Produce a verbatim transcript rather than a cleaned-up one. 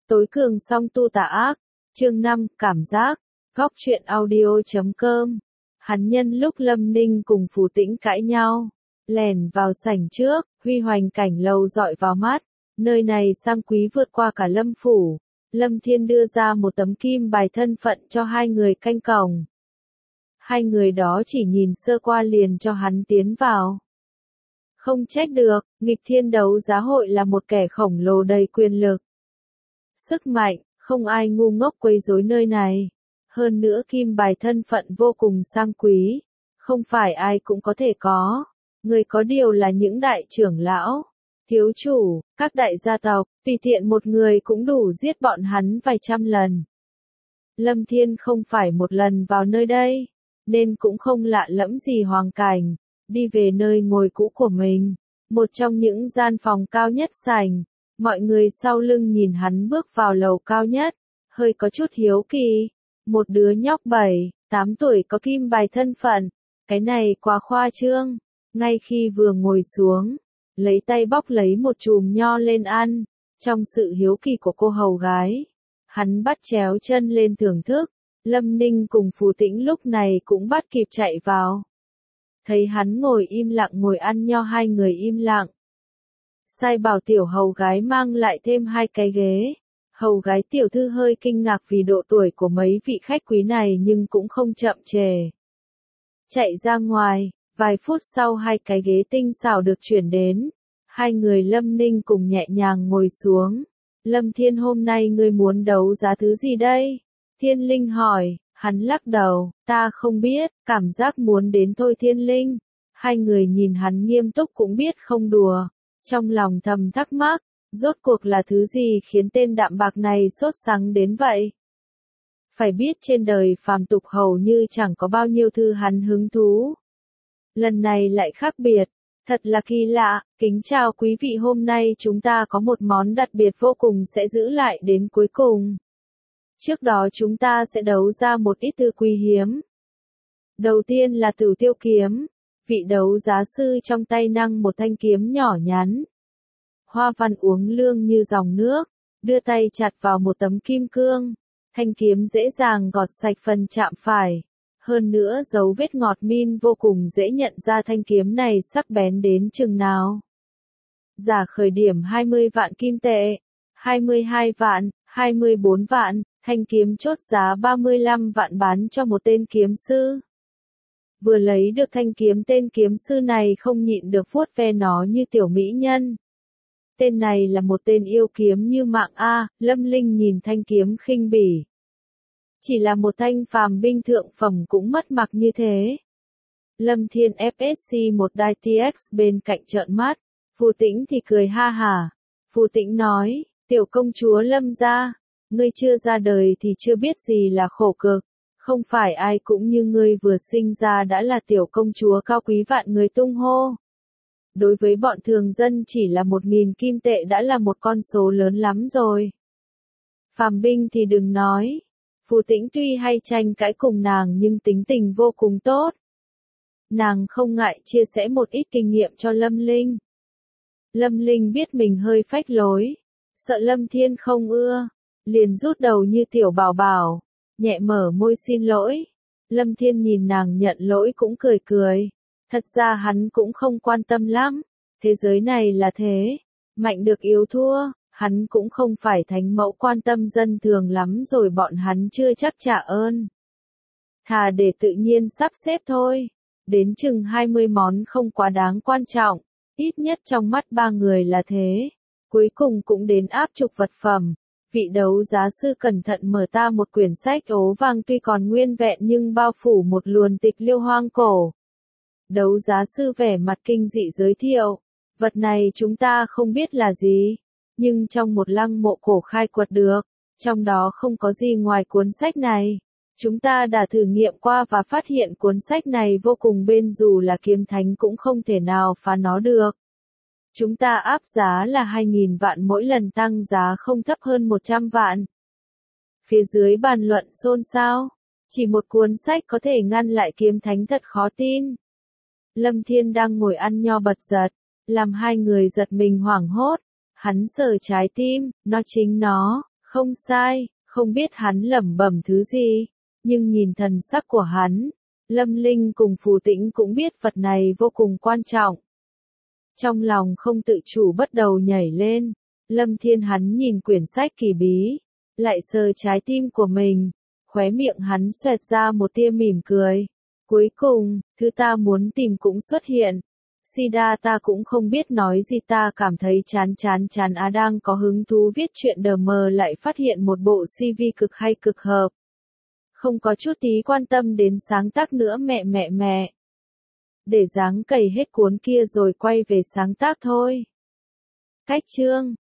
Tối cường song tu tà ác. Chương năm, cảm giác. Góc truyện audio chấm com. Hắn nhân lúc Lâm Ninh cùng Phù Tĩnh cãi nhau, lèn vào sảnh trước, huy hoành cảnh lầu dọi vào mắt. Nơi này sang quý vượt qua cả Lâm phủ. Lâm Thiên đưa ra một tấm kim bài thân phận cho hai người canh cổng. Hai người đó chỉ nhìn sơ qua liền cho hắn tiến vào. Không trách được, nghịch thiên đấu giá hội là một kẻ khổng lồ đầy quyền lực. Sức mạnh, không ai ngu ngốc quấy rối nơi này. Hơn nữa kim bài thân phận vô cùng sang quý, không phải ai cũng có thể có. Người có điều là những đại trưởng lão, thiếu chủ, các đại gia tộc, tùy tiện một người cũng đủ giết bọn hắn vài trăm lần. Lâm Thiên không phải một lần vào nơi đây, nên cũng không lạ lẫm gì hoàng cảnh. Đi về nơi ngồi cũ của mình, một trong những gian phòng cao nhất sảnh. Mọi người sau lưng nhìn hắn bước vào lầu cao nhất, hơi có chút hiếu kỳ. Một đứa nhóc bảy, tám tuổi có kim bài thân phận, cái này quá khoa trương. Ngay khi vừa ngồi xuống, lấy tay bóc lấy một chùm nho lên ăn, trong sự hiếu kỳ của cô hầu gái, hắn bắt chéo chân lên thưởng thức. Lâm Ninh cùng Phù Tĩnh lúc này cũng bắt kịp chạy vào. Thấy hắn ngồi im lặng ngồi ăn nho, hai người im lặng. Sai bảo tiểu hầu gái mang lại thêm hai cái ghế. Hầu gái tiểu thư hơi kinh ngạc vì độ tuổi của mấy vị khách quý này nhưng cũng không chậm chề. Chạy ra ngoài, vài phút sau hai cái ghế tinh xảo được chuyển đến. Hai người Lâm Ninh cùng nhẹ nhàng ngồi xuống. Lâm Thiên, hôm nay ngươi muốn đấu giá thứ gì đây? Thiên Linh hỏi. Hắn lắc đầu, ta không biết, cảm giác muốn đến thôi Thiên Linh. Hai người nhìn hắn nghiêm túc cũng biết không đùa. Trong lòng thầm thắc mắc, rốt cuộc là thứ gì khiến tên đạm bạc này sốt sắng đến vậy? Phải biết trên đời phàm tục hầu như chẳng có bao nhiêu thứ hắn hứng thú. Lần này lại khác biệt, thật là kỳ lạ. Kính chào quý vị, hôm nay chúng ta có một món đặc biệt vô cùng sẽ giữ lại đến cuối cùng. Trước đó chúng ta sẽ đấu ra một ít thư quý hiếm. Đầu tiên là Tử Tiêu kiếm. Vị đấu giá sư trong tay nâng một thanh kiếm nhỏ nhắn. Hoa văn uốn lượn như dòng nước, đưa tay chặt vào một tấm kim cương. Thanh kiếm dễ dàng gọt sạch phần chạm phải. Hơn nữa dấu vết ngọt min vô cùng dễ nhận ra thanh kiếm này sắc bén đến chừng nào. Giá khởi điểm hai mươi vạn kim tệ, hai mươi hai vạn, hai mươi bốn vạn. Thanh kiếm chốt giá ba mươi lăm vạn bán cho một tên kiếm sư. Vừa lấy được thanh kiếm, tên kiếm sư này không nhịn được vuốt ve nó như tiểu mỹ nhân. Tên này là một tên yêu kiếm như mạng a. Lâm Linh nhìn thanh kiếm khinh bỉ. Chỉ là một thanh phàm binh thượng phẩm cũng mất mặt như thế. Lâm Thiên ép ét xê một đài tê ích bên cạnh trợn mắt. Phù Tĩnh thì cười ha hả. Phù Tĩnh nói, tiểu công chúa Lâm gia, ngươi chưa ra đời thì chưa biết gì là khổ cực. Không phải ai cũng như ngươi vừa sinh ra đã là tiểu công chúa cao quý vạn người tung hô. Đối với bọn thường dân chỉ là một nghìn kim tệ đã là một con số lớn lắm rồi. Phàm binh thì đừng nói. Phù Tĩnh tuy hay tranh cãi cùng nàng nhưng tính tình vô cùng tốt. Nàng không ngại chia sẻ một ít kinh nghiệm cho Lâm Linh. Lâm Linh biết mình hơi phách lối, sợ Lâm Thiên không ưa, liền rút đầu như tiểu bảo bảo, nhẹ mở môi xin lỗi. Lâm Thiên nhìn nàng nhận lỗi cũng cười cười. Thật ra hắn cũng không quan tâm lắm. Thế giới này là thế. Mạnh được yếu thua. Hắn cũng không phải thánh mẫu quan tâm dân thường lắm rồi bọn hắn chưa chắc trả ơn. Thà để tự nhiên sắp xếp thôi. Đến chừng hai mươi món không quá đáng quan trọng. Ít nhất trong mắt ba người là thế. Cuối cùng cũng đến áp trục vật phẩm. Vị đấu giá sư cẩn thận mở ta một quyển sách ố vàng tuy còn nguyên vẹn nhưng bao phủ một luồn tịch liêu hoang cổ. Đấu giá sư vẻ mặt kinh dị giới thiệu, vật này chúng ta không biết là gì, nhưng trong một lăng mộ cổ khai quật được, trong đó không có gì ngoài cuốn sách này. Chúng ta đã thử nghiệm qua và phát hiện cuốn sách này vô cùng bền, dù là kiếm thánh cũng không thể nào phá nó được. Chúng ta áp giá là hai nghìn vạn, mỗi lần tăng giá không thấp hơn một trăm vạn. Phía dưới bàn luận xôn xao. Chỉ một cuốn sách có thể ngăn lại kiếm thánh thật khó tin. Lâm Thiên đang ngồi ăn nho bật giật, làm hai người giật mình hoảng hốt. Hắn sờ trái tim, nó chính nó, Không sai, không biết hắn lẩm bẩm thứ gì, nhưng nhìn thần sắc của hắn, Lâm Linh cùng Phù Tĩnh cũng biết vật này vô cùng quan trọng. Trong lòng không tự chủ bắt đầu nhảy lên, Lâm Thiên hắn nhìn quyển sách kỳ bí, lại sờ trái tim của mình, khóe miệng hắn xoẹt ra một tia mỉm cười. Cuối cùng, thứ ta muốn tìm cũng xuất hiện. Sida ta cũng không biết nói gì, ta cảm thấy chán chán chán á đang có hứng thú viết chuyện đờ mờ lại phát hiện một bộ xê vê cực hay cực hợp. Không có chút tí quan tâm đến sáng tác nữa mẹ mẹ mẹ. Để dáng cày hết cuốn kia rồi quay về sáng tác thôi. Cách chương